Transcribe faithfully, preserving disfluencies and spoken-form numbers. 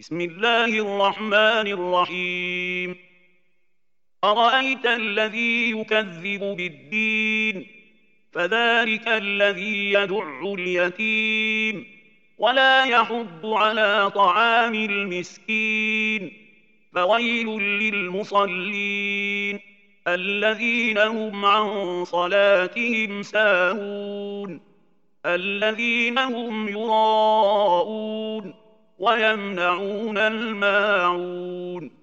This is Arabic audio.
بسم الله الرحمن الرحيم. أرأيت الذي يكذب بالدين فذلك الذي يدع اليتيم ولا يحض على طعام المسكين فويل للمصلين الذين هم عن صلاتهم ساهون الذين هم يراءون ويمنعون الماعون